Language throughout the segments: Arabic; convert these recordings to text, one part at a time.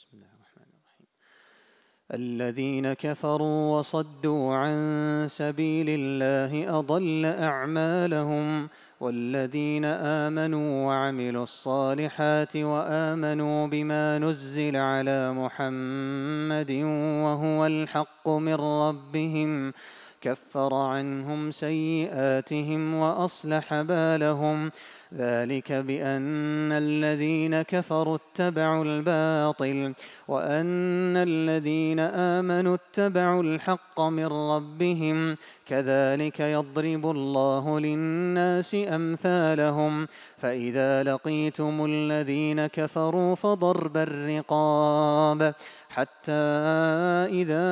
بسم الله الرحمن الرحيم. الذين كفروا وصدوا عن سبيل الله أضل أعمالهم، والذين آمنوا وعملوا الصالحات وآمنوا بما نزل على محمد وهو الحق من ربهم كفر عنهم سيئاتهم وأصلح بالهم. ذلك بأن الذين كفروا اتبعوا الباطل وأن الذين آمنوا اتبعوا الحق من ربهم، كذلك يضرب الله للناس أمثالهم. فإذا لقيتم الذين كفروا فضرب الرقاب حتى إذا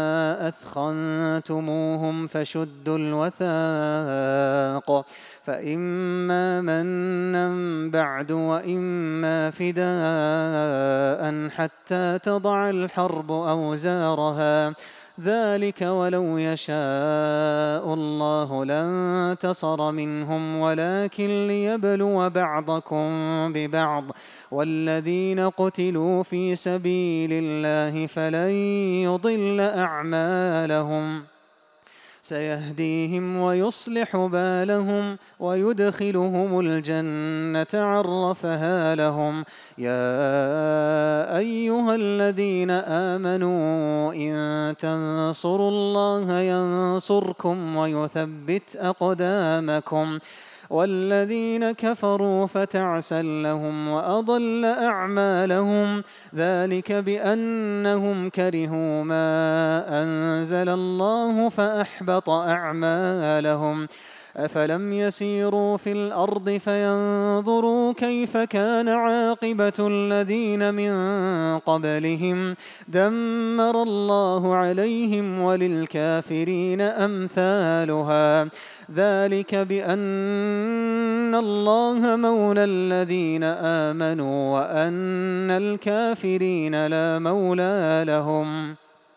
أثخنتموهم فشدوا الوثاق، فإما منا بعد وإما فداء حتى تضع الحرب أوزارها. ذلك ولو يشاء الله لانتصر منهم ولكن ليبلو بعضكم ببعض. والذين قتلوا في سبيل الله فلن يضل أعمالهم سيهديهم ويصلح بالهم ويدخلهم الجنة عرفها لهم. يا أيها الذين آمنوا إن تنصروا الله ينصركم ويثبت أقدامكم. والذين كفروا فتعسا لهم وأضل أعمالهم. ذلك بأنهم كرهوا ما أنزل الله فأحبط أعمالهم. أفلم يسيروا في الأرض فينظروا كيف كان عاقبة الذين من قبلهم دمر الله عليهم وللكافرين أمثالها. ذلك بأن الله مولى الذين آمنوا وأن الكافرين لا مولى لهم.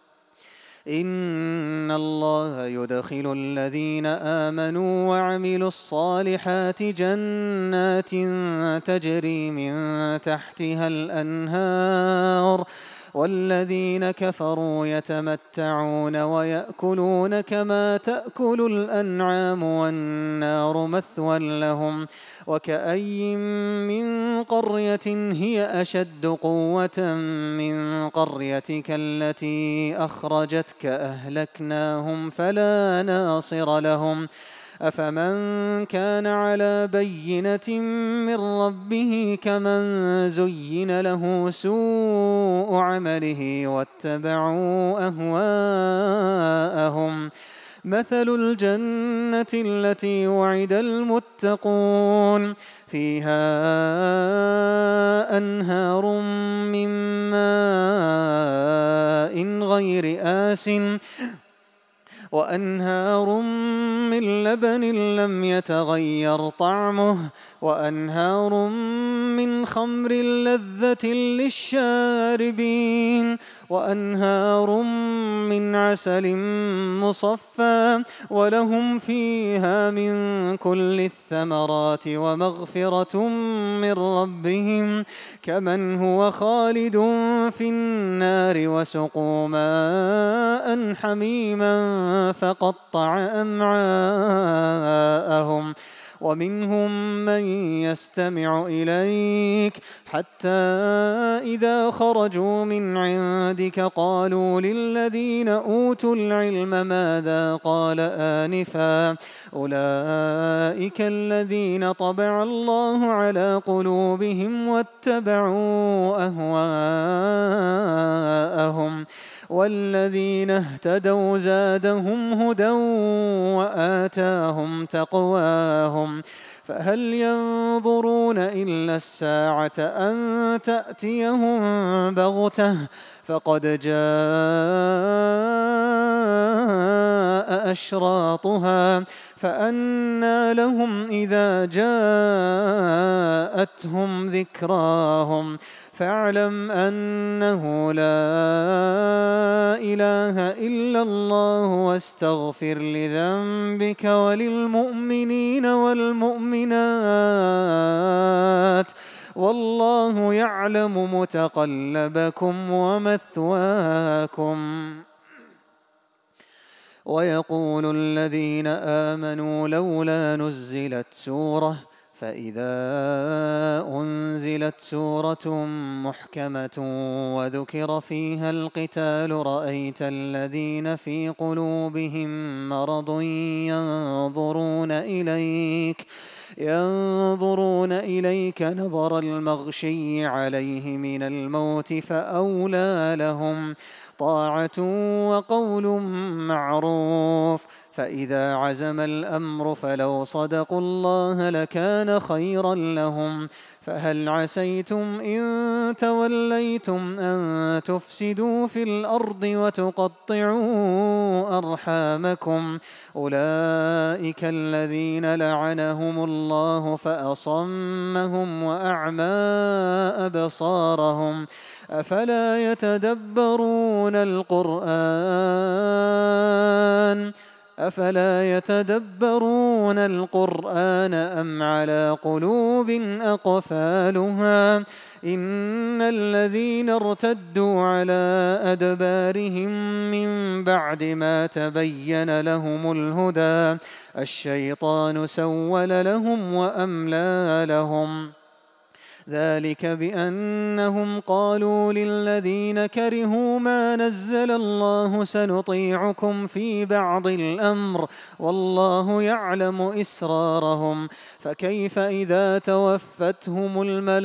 إن الله يدخل الذين آمنوا وعملوا الصالحات جنات تجري من تحتها الأنهار، والذين كفروا يتمتعون ويأكلون كما تأكل الأنعام والنار مثوى لهم. وكأي من قرية هي أشد قوة من قريتك التي أخرجتك أهلكناهم فلا ناصر لهم. أفمن كان على بينة من ربه كمن زين له سوء عمله واتبعوا أهواءهم. مثل الجنة التي وعد المتقون فيها أنهار من ماء غير آسٍ وأنهار من لبن لم يتغير طعمه وأنهار من خمر لذة للشاربين وأنهار من عسل مصفى ولهم فيها من كل الثمرات ومغفرة من ربهم كمن هو خالد في النار وسقوا ماء حميما فقطع أمعاءهم. ومنهم من يستمع إليك حتى إذا خرجوا من عندك قالوا للذين أوتوا العلم ماذا قال آنفا أولئك الذين طبع الله على قلوبهم واتبعوا أهواءهم. والذين اهتدوا زادهم هدى وآتاهم تقواهم. فهل ينظرون إلا الساعة أن تأتيهم بغتة فقد جاء أشراطها فأنى لهم إذا جاءتهم ذكراهم. فاعلم أنه لا إله إلا الله واستغفر لذنبك وللمؤمنين والمؤمنات والله يعلم متقلبكم ومثواكم. ويقول الذين آمنوا لولا نزلت سورة، فإذا أنزلت سورة محكمة وذكر فيها القتال رأيت الذين في قلوبهم مرض ينظرون إليك نظر المغشي عليه من الموت، فأولى لهم طاعة وقول معروف. فإذا عزم الأمر فلو صدقوا الله لكان خيرا لهم. فهل عسيتم إن توليتم أن تفسدوا في الأرض وتقطعوا أرحامكم؟ أولئك الذين لعنهم الله فأصمهم وأعمى أبصارهم. أفلا يتدبرون القرآن أم على قلوب أقفالها؟ إن الذين ارتدوا على أدبارهم من بعد ما تبين لهم الهدى الشيطان سول لهم وأملى لهم. ذلك بأنهم قالوا للذين كرهوا ما نزل الله سنطيعكم في بعض الأمر والله يعلم إسرارهم. فكيف إذا توفتهم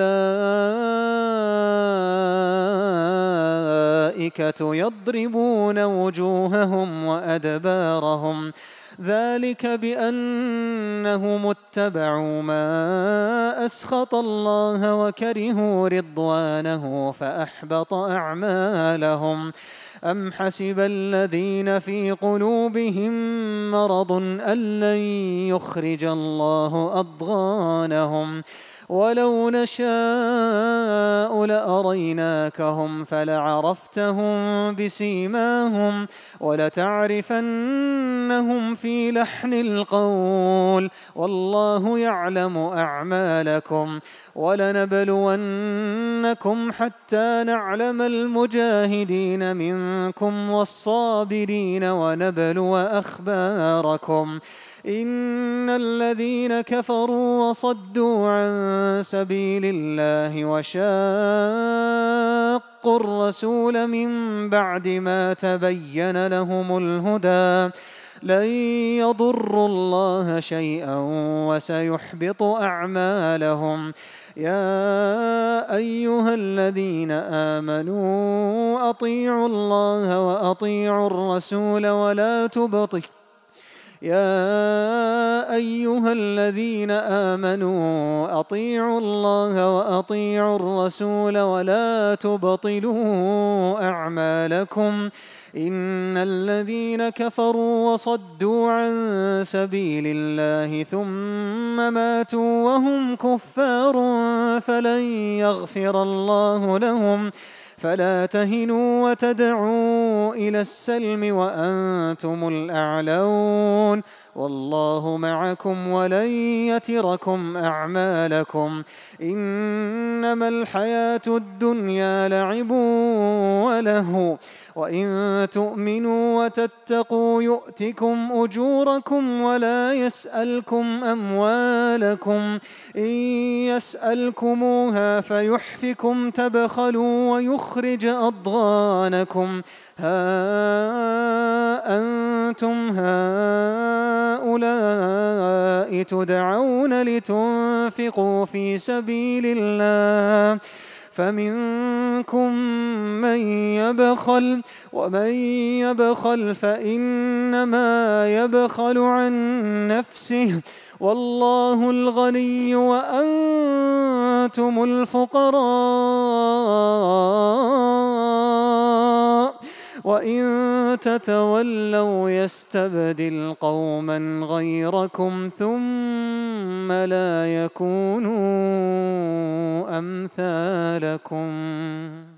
الملائكة يضربون وجوههم وأدبارهم؟ ذلك بأنهم اتبعوا ما أسخط الله وكرهوا رضوانه فأحبط أعمالهم. أم حسب الذين في قلوبهم مرض أن لن يخرج الله أضغانهم؟ ولو نشاء لأريناكهم فلعرفتهم بسيماهم ولتعرفنهم في لحن القول والله يعلم أعمالكم. ولنبلونكم حتى نعلم المجاهدين منكم والصابرين ونبلو أخباركم. إن الذين كفروا وصدوا عن سبيل الله وشاقوا الرسول من بعد ما تبين لهم الهدى لن يضروا الله شيئا وسيحبط أعمالهم. يا أيها الذين آمنوا أطيعوا الله وأطيعوا الرسول ولا تبطلوا يا أيها الذين آمنوا أطيعوا الله وأطيعوا الرسول ولا تبطلوا أعمالكم. إن الذين كفروا وصدوا عن سبيل الله ثم ماتوا وهم كفار فلن يغفر الله لهم. فلا تهنوا وتدعوا إلى السلم وأنتم الأعلون والله معكم ولن يتركم أعمالكم. إنما الحياة الدنيا لعب ولهو وإن تؤمنوا وتتقوا يؤتكم أجوركم ولا يسألكم أموالكم. إن يسألكموها فيحفكم تبخلوا ويخرج أضغانكم. ها أنتم هؤلاء تدعون لتنفقوا في سبيل الله فمنكم من يبخل ومن يبخل فإنما يبخل عن نفسه والله الغني وأنتم الفقراء وإن تتولوا يستبدل قوما غيركم ثم لا يكونوا أمثالكم.